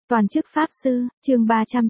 Toàn chức Pháp Sư, chương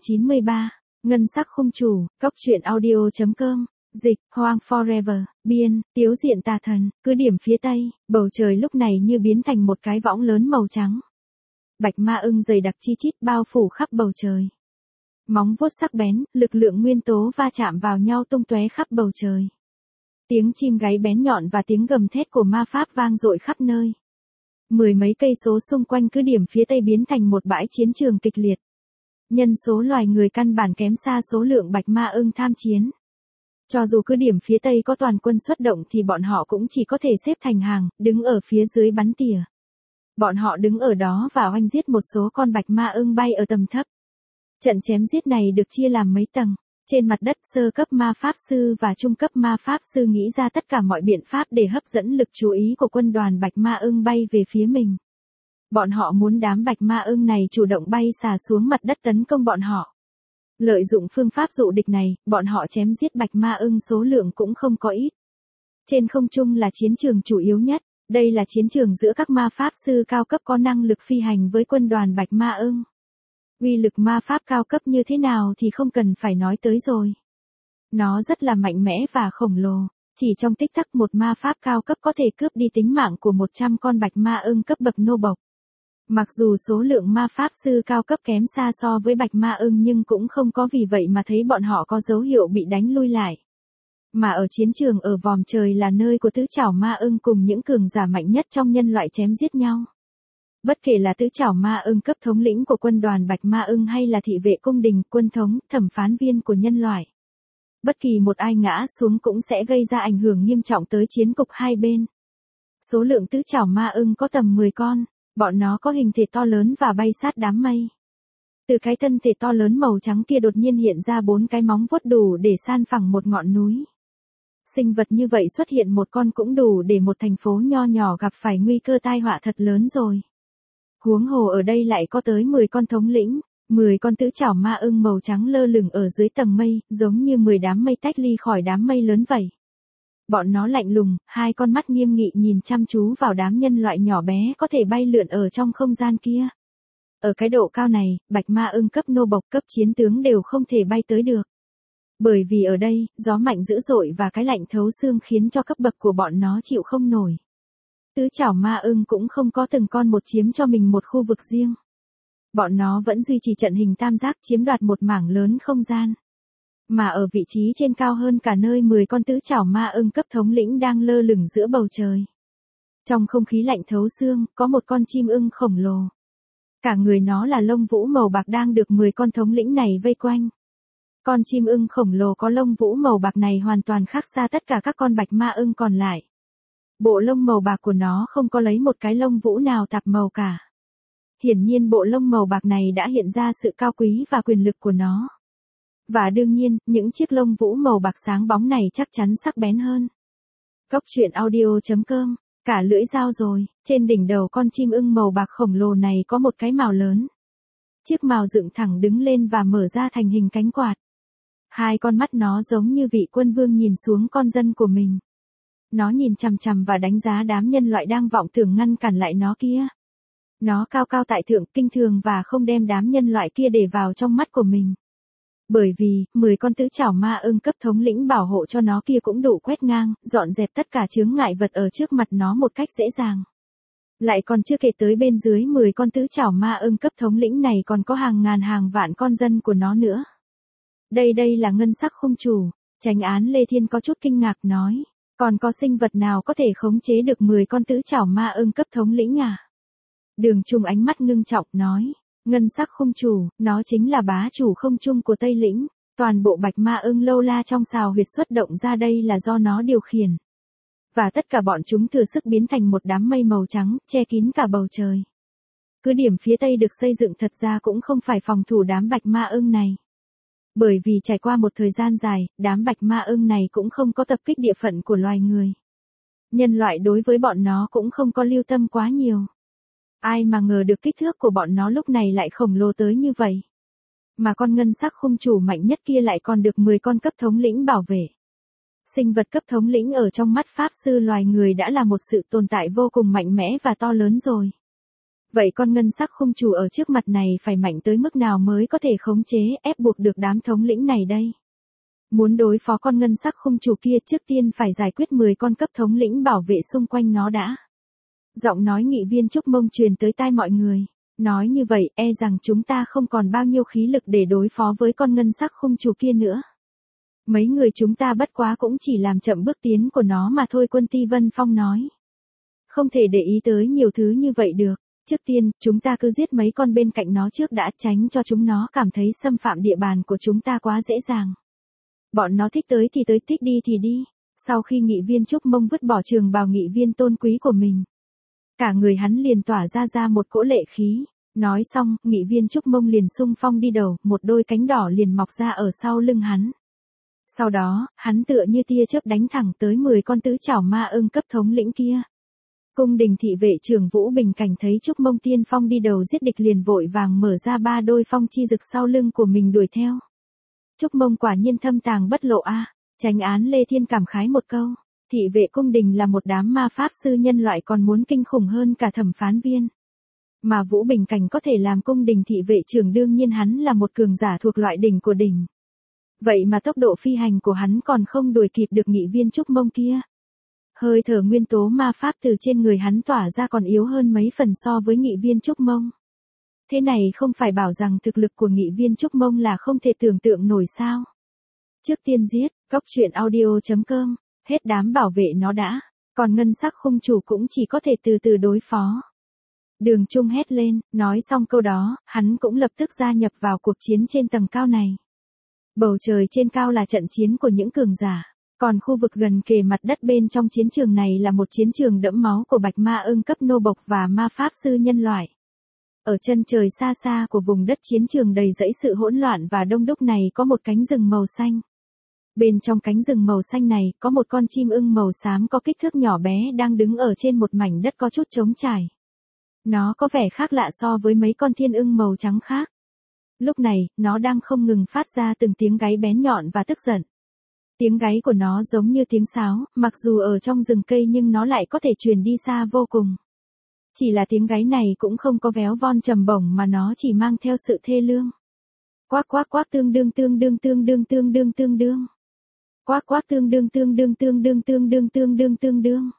393, Ngân sắc khung chủ, cốc truyện audio.com, dịch, Hoang Forever, biên, Tiếu Diện Tà Thần, cứ điểm phía tây, bầu trời lúc này như biến thành một cái võng lớn màu trắng. Bạch ma ưng dày đặc chi chít bao phủ khắp bầu trời. Móng vuốt sắc bén, lực lượng nguyên tố va chạm vào nhau tung tóe khắp bầu trời. Tiếng chim gáy bén nhọn và tiếng gầm thét của ma pháp vang dội khắp nơi. Mười mấy cây số xung quanh cứ điểm phía tây biến thành một bãi chiến trường kịch liệt. Nhân số loài người căn bản kém xa số lượng bạch ma ưng tham chiến. Cho dù cứ điểm phía tây có toàn quân xuất động thì bọn họ cũng chỉ có thể xếp thành hàng, đứng ở phía dưới bắn tỉa. Bọn họ đứng ở đó và oanh giết một số con bạch ma ưng bay ở tầm thấp. Trận chém giết này được chia làm mấy tầng. Trên mặt đất, sơ cấp ma pháp sư và trung cấp ma pháp sư nghĩ ra tất cả mọi biện pháp để hấp dẫn lực chú ý của quân đoàn bạch ma ưng bay về phía mình. Bọn họ muốn đám bạch ma ưng này chủ động bay xà xuống mặt đất tấn công bọn họ. Lợi dụng phương pháp dụ địch này, bọn họ chém giết bạch ma ưng số lượng cũng không có ít. Trên không trung là chiến trường chủ yếu nhất, đây là chiến trường giữa các ma pháp sư cao cấp có năng lực phi hành với quân đoàn bạch ma ưng. Uy lực ma pháp cao cấp như thế nào thì không cần phải nói tới rồi. Nó rất là mạnh mẽ và khổng lồ, chỉ trong tích tắc một ma pháp cao cấp có thể cướp đi tính mạng của 100 con bạch ma ưng cấp bậc nô bộc. Mặc dù số lượng ma pháp sư cao cấp kém xa so với bạch ma ưng nhưng cũng không có vì vậy mà thấy bọn họ có dấu hiệu bị đánh lui lại. Mà ở chiến trường ở vòm trời là nơi của tứ trảo ma ưng cùng những cường giả mạnh nhất trong nhân loại chém giết nhau. Bất kể là tứ trảo ma ưng cấp thống lĩnh của quân đoàn bạch ma ưng hay là thị vệ cung đình, quân thống, thẩm phán viên của nhân loại. Bất kỳ một ai ngã xuống cũng sẽ gây ra ảnh hưởng nghiêm trọng tới chiến cục hai bên. Số lượng tứ trảo ma ưng có tầm 10 con, bọn nó có hình thể to lớn và bay sát đám mây. Từ cái thân thể to lớn màu trắng kia đột nhiên hiện ra 4 cái móng vuốt đủ để san phẳng một ngọn núi. Sinh vật như vậy xuất hiện một con cũng đủ để một thành phố nho nhỏ gặp phải nguy cơ tai họa thật lớn rồi. Huống hồ ở đây lại có tới 10 con thống lĩnh, 10 con tứ trảo ma ưng màu trắng lơ lửng ở dưới tầng mây, giống như 10 đám mây tách ly khỏi đám mây lớn vậy. Bọn nó lạnh lùng, hai con mắt nghiêm nghị nhìn chăm chú vào đám nhân loại nhỏ bé có thể bay lượn ở trong không gian kia. Ở cái độ cao này, bạch ma ưng cấp nô bộc cấp chiến tướng đều không thể bay tới được. Bởi vì ở đây, gió mạnh dữ dội và cái lạnh thấu xương khiến cho cấp bậc của bọn nó chịu không nổi. Tứ trảo ma ưng cũng không có từng con một chiếm cho mình một khu vực riêng. Bọn nó vẫn duy trì trận hình tam giác chiếm đoạt một mảng lớn không gian. Mà ở vị trí trên cao hơn cả nơi 10 con tứ trảo ma ưng cấp thống lĩnh đang lơ lửng giữa bầu trời. Trong không khí lạnh thấu xương, có một con chim ưng khổng lồ. Cả người nó là lông vũ màu bạc đang được 10 con thống lĩnh này vây quanh. Con chim ưng khổng lồ có lông vũ màu bạc này hoàn toàn khác xa tất cả các con bạch ma ưng còn lại. Bộ lông màu bạc của nó không có lấy một cái lông vũ nào tạp màu cả. Hiển nhiên bộ lông màu bạc này đã hiện ra sự cao quý và quyền lực của nó. Và đương nhiên, những chiếc lông vũ màu bạc sáng bóng này chắc chắn sắc bén hơn. Cốc truyện audio.com, cả lưỡi dao rồi, trên đỉnh đầu con chim ưng màu bạc khổng lồ này có một cái mào lớn. Chiếc mào dựng thẳng đứng lên và mở ra thành hình cánh quạt. Hai con mắt nó giống như vị quân vương nhìn xuống con dân của mình. Nó nhìn chằm chằm và đánh giá đám nhân loại đang vọng tưởng ngăn cản lại nó kia. Nó cao cao tại thượng, kinh thường và không đem đám nhân loại kia để vào trong mắt của mình. Bởi vì, 10 con tứ trảo ma ưng cấp thống lĩnh bảo hộ cho nó kia cũng đủ quét ngang, dọn dẹp tất cả chướng ngại vật ở trước mặt nó một cách dễ dàng. Lại còn chưa kể tới bên dưới 10 con tứ trảo ma ưng cấp thống lĩnh này còn có hàng ngàn hàng vạn con dân của nó nữa. Đây là ngân sắc khung chủ, Chánh án Lê Thiên có chút kinh ngạc nói. Còn có sinh vật nào có thể khống chế được 10 con tứ trảo ma ưng cấp thống lĩnh à? Đường Trung ánh mắt ngưng trọng nói. Ngân sắc khung chủ, nó chính là bá chủ không trung của Tây Lĩnh. Toàn bộ bạch ma ưng lâu la trong xào huyệt xuất động ra đây là do nó điều khiển. Và tất cả bọn chúng thừa sức biến thành một đám mây màu trắng, che kín cả bầu trời. Cứ điểm phía Tây được xây dựng thật ra cũng không phải phòng thủ đám bạch ma ưng này. Bởi vì trải qua một thời gian dài, đám bạch ma ưng này cũng không có tập kích địa phận của loài người. Nhân loại đối với bọn nó cũng không có lưu tâm quá nhiều. Ai mà ngờ được kích thước của bọn nó lúc này lại khổng lồ tới như vậy. Mà con ngân sắc khung chủ mạnh nhất kia lại còn được 10 con cấp thống lĩnh bảo vệ. Sinh vật cấp thống lĩnh ở trong mắt pháp sư loài người đã là một sự tồn tại vô cùng mạnh mẽ và to lớn rồi. Vậy con ngân sắc khung chủ ở trước mặt này phải mạnh tới mức nào mới có thể khống chế, ép buộc được đám thống lĩnh này đây? Muốn đối phó con ngân sắc khung chủ kia trước tiên phải giải quyết 10 con cấp thống lĩnh bảo vệ xung quanh nó đã. Giọng nói nghị viên Trúc Mông truyền tới tai mọi người. Nói như vậy, e rằng chúng ta không còn bao nhiêu khí lực để đối phó với con ngân sắc khung chủ kia nữa. Mấy người chúng ta bất quá cũng chỉ làm chậm bước tiến của nó mà thôi, Quân Ti Vân Phong nói. Không thể để ý tới nhiều thứ như vậy được. Trước tiên, chúng ta cứ giết mấy con bên cạnh nó trước đã, tránh cho chúng nó cảm thấy xâm phạm địa bàn của chúng ta quá dễ dàng. Bọn nó thích tới thì tới, thích đi thì đi. Sau khi nghị viên Trúc Mông vứt bỏ trường bào nghị viên tôn quý của mình, cả người hắn liền tỏa ra một cỗ lệ khí. Nói xong, nghị viên Trúc Mông liền xung phong đi đầu, một đôi cánh đỏ liền mọc ra ở sau lưng hắn. Sau đó, hắn tựa như tia chớp đánh thẳng tới 10 con tứ trảo ma ưng cấp thống lĩnh kia. Cung đình thị vệ trưởng Vũ Bình Cảnh thấy Trúc Mông tiên phong đi đầu giết địch liền vội vàng mở ra 3 đôi phong chi rực sau lưng của mình đuổi theo. Trúc Mông quả nhiên thâm tàng bất lộ a. Chánh án Lê Thiên cảm khái một câu. Thị vệ cung đình là một đám ma pháp sư nhân loại còn muốn kinh khủng hơn cả thẩm phán viên. Mà Vũ Bình Cảnh có thể làm cung đình thị vệ trưởng, đương nhiên hắn là một cường giả thuộc loại đỉnh của đỉnh. Vậy mà tốc độ phi hành của hắn còn không đuổi kịp được nghị viên Trúc Mông kia. Hơi thở nguyên tố ma pháp từ trên người hắn tỏa ra còn yếu hơn mấy phần so với nghị viên Trúc Mông. Thế này không phải bảo rằng thực lực của nghị viên Trúc Mông là không thể tưởng tượng nổi sao. Trước tiên giết, goctruyện.audio.com, hết đám bảo vệ nó đã, còn ngân sắc khung chủ cũng chỉ có thể từ từ đối phó. Đường Trung hét lên, nói xong câu đó, hắn cũng lập tức gia nhập vào cuộc chiến trên tầng cao này. Bầu trời trên cao là trận chiến của những cường giả, còn khu vực gần kề mặt đất bên trong chiến trường này là một chiến trường đẫm máu của bạch ma ưng cấp nô bộc và ma pháp sư nhân loại. Ở chân trời xa xa của vùng đất chiến trường đầy rẫy sự hỗn loạn và đông đúc này có một cánh rừng màu xanh. Bên trong cánh rừng màu xanh này có một con chim ưng màu xám có kích thước nhỏ bé đang đứng ở trên một mảnh đất có chút trống trải. Nó có vẻ khác lạ so với mấy con thiên ưng màu trắng khác. Lúc này, nó đang không ngừng phát ra từng tiếng gáy bén nhọn và tức giận. Tiếng gáy của nó giống như tiếng sáo, mặc dù ở trong rừng cây nhưng nó lại có thể truyền đi xa vô cùng. Chỉ là tiếng gáy này cũng không có véo von trầm bổng mà nó chỉ mang theo sự thê lương. Quác quác quác tương đương tương đương tương đương tương đương tương đương. Quác quác tương đương tương đương tương đương tương đương tương đương tương đương.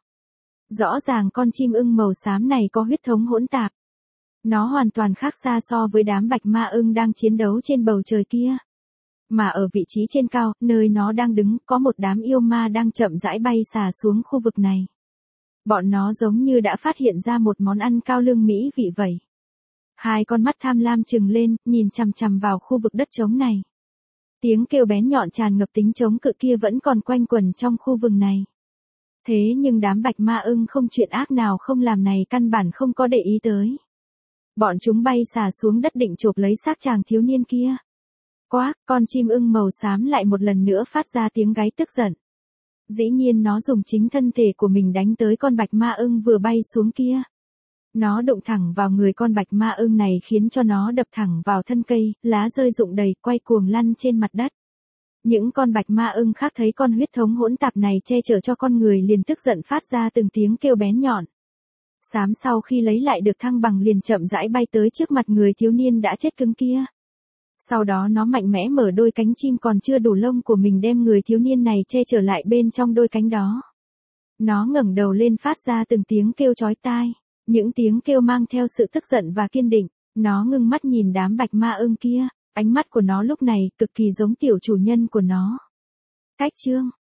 Rõ ràng con chim ưng màu xám này có huyết thống hỗn tạp. Nó hoàn toàn khác xa so với đám bạch ma ưng đang chiến đấu trên bầu trời kia. Mà ở vị trí trên cao, nơi nó đang đứng, có một đám yêu ma đang chậm rãi bay xà xuống khu vực này. Bọn nó giống như đã phát hiện ra một món ăn cao lương mỹ vị vậy. Hai con mắt tham lam trừng lên, nhìn chằm chằm vào khu vực đất trống này. Tiếng kêu bén nhọn tràn ngập tính chống cự kia vẫn còn quanh quẩn trong khu vực này. Thế nhưng đám bạch ma ưng không chuyện ác nào không làm này căn bản không có để ý tới. Bọn chúng bay xà xuống đất định chộp lấy xác chàng thiếu niên kia. Quá, con chim ưng màu xám lại một lần nữa phát ra tiếng gáy tức giận. Dĩ nhiên nó dùng chính thân thể của mình đánh tới con bạch ma ưng vừa bay xuống kia. Nó đụng thẳng vào người con bạch ma ưng này khiến cho nó đập thẳng vào thân cây, lá rơi rụng đầy, quay cuồng lăn trên mặt đất. Những con bạch ma ưng khác thấy con huyết thống hỗn tạp này che chở cho con người liền tức giận phát ra từng tiếng kêu bén nhọn. Xám sau khi lấy lại được thăng bằng liền chậm rãi bay tới trước mặt người thiếu niên đã chết cứng kia. Sau đó nó mạnh mẽ mở đôi cánh chim còn chưa đủ lông của mình đem người thiếu niên này che trở lại bên trong đôi cánh đó. Nó ngẩng đầu lên phát ra từng tiếng kêu chói tai, những tiếng kêu mang theo sự tức giận và kiên định. Nó ngưng mắt nhìn đám bạch ma ưng kia, ánh mắt của nó lúc này cực kỳ giống tiểu chủ nhân của nó. Cách chương